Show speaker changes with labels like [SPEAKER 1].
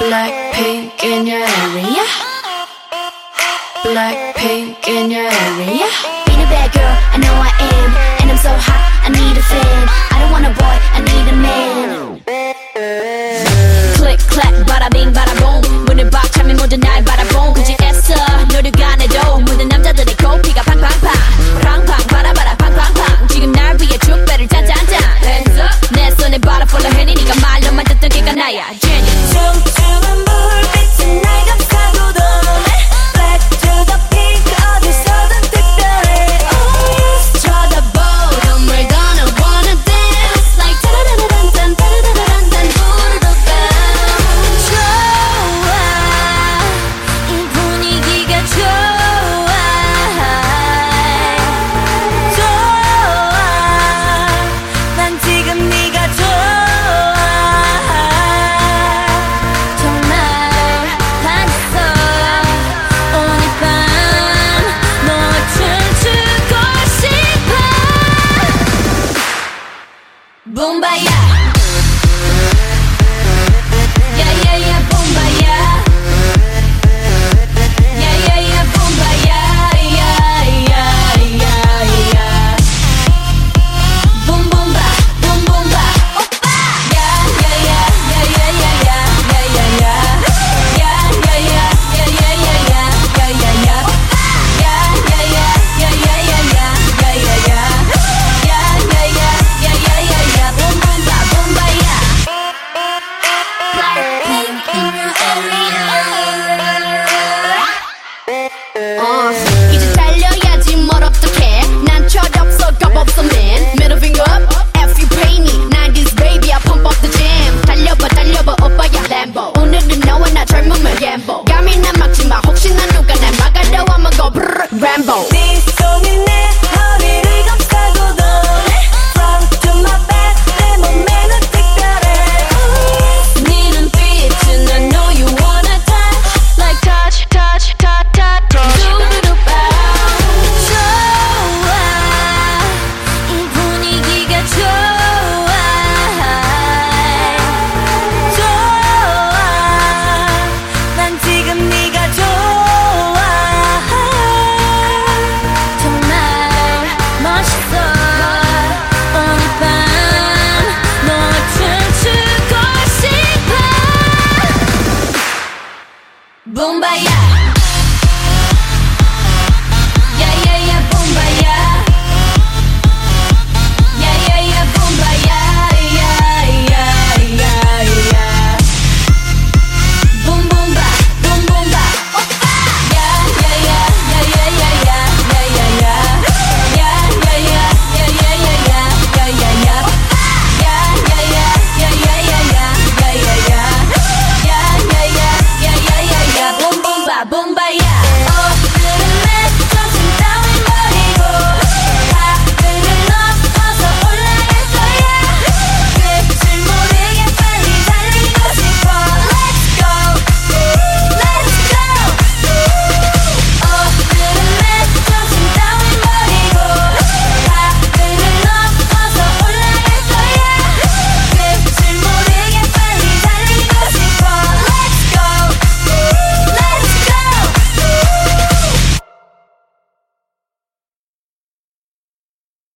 [SPEAKER 1] Blackpink in your area. Blackpink in your area.
[SPEAKER 2] Being a bad girl, I know I am. And I'm so hot, I need a fan. I don't want a boy, I need a man. Click, clack, bada bing, bada boom. 문을 박차면 모두 날 바라본 굳이 애써 노력 안 해도 모든 남자들의 코피가 팡팡팡 팡팡 바라바라 팡팡팡 지금 날 위해 축배를 짠짠짠 Hands up 내 손에 바라 follow 해니 네가 말로만 듣던 걔가 나야 Jenny 춤추는 불빛이 날 감싸고 도네 Black to the pink 어디서든 특별해 Oh yes 쳐다보 Then we're gonna wanna dance Like 따라라란딴 따라라란딴 부르르 bounce 좋아 이 분위기가 좋아 좋아 난 지금 네가 좋아 정말 반했어 오늘 밤 너와 춤추고 싶어 붐바야 Yeah, yeah, yeah, 붐바야 Yeah, yeah, yeah, 붐바야 Yeah, yeah, yeah, yeah Boom, boom, ba, boom, boom, ba 오빠 Yeah, yeah, yeah, yeah, yeah, yeah, yeah, yeah, yeah Yeah, yeah, yeah, yeah, yeah, yeah, yeah, yeah, yeah, yeah 오빠 Yeah, yeah, yeah, yeah, yeah, yeah, yeah, yeah, yeah, yeah Yeah, yeah, yeah, yeah, yeah, yeah, yeah Boom, boom, ba, 붐바야 Blackpink in your area 이제 달려야지 뭘 어떡해 난 철없어 겁없어 man Middle finger up F you pay me 90s baby I pump up the jam 달려봐 달려봐 오빠야 Lambo 오늘은 너와 나 젊음을 gamble 감히 난 막지마 혹시 난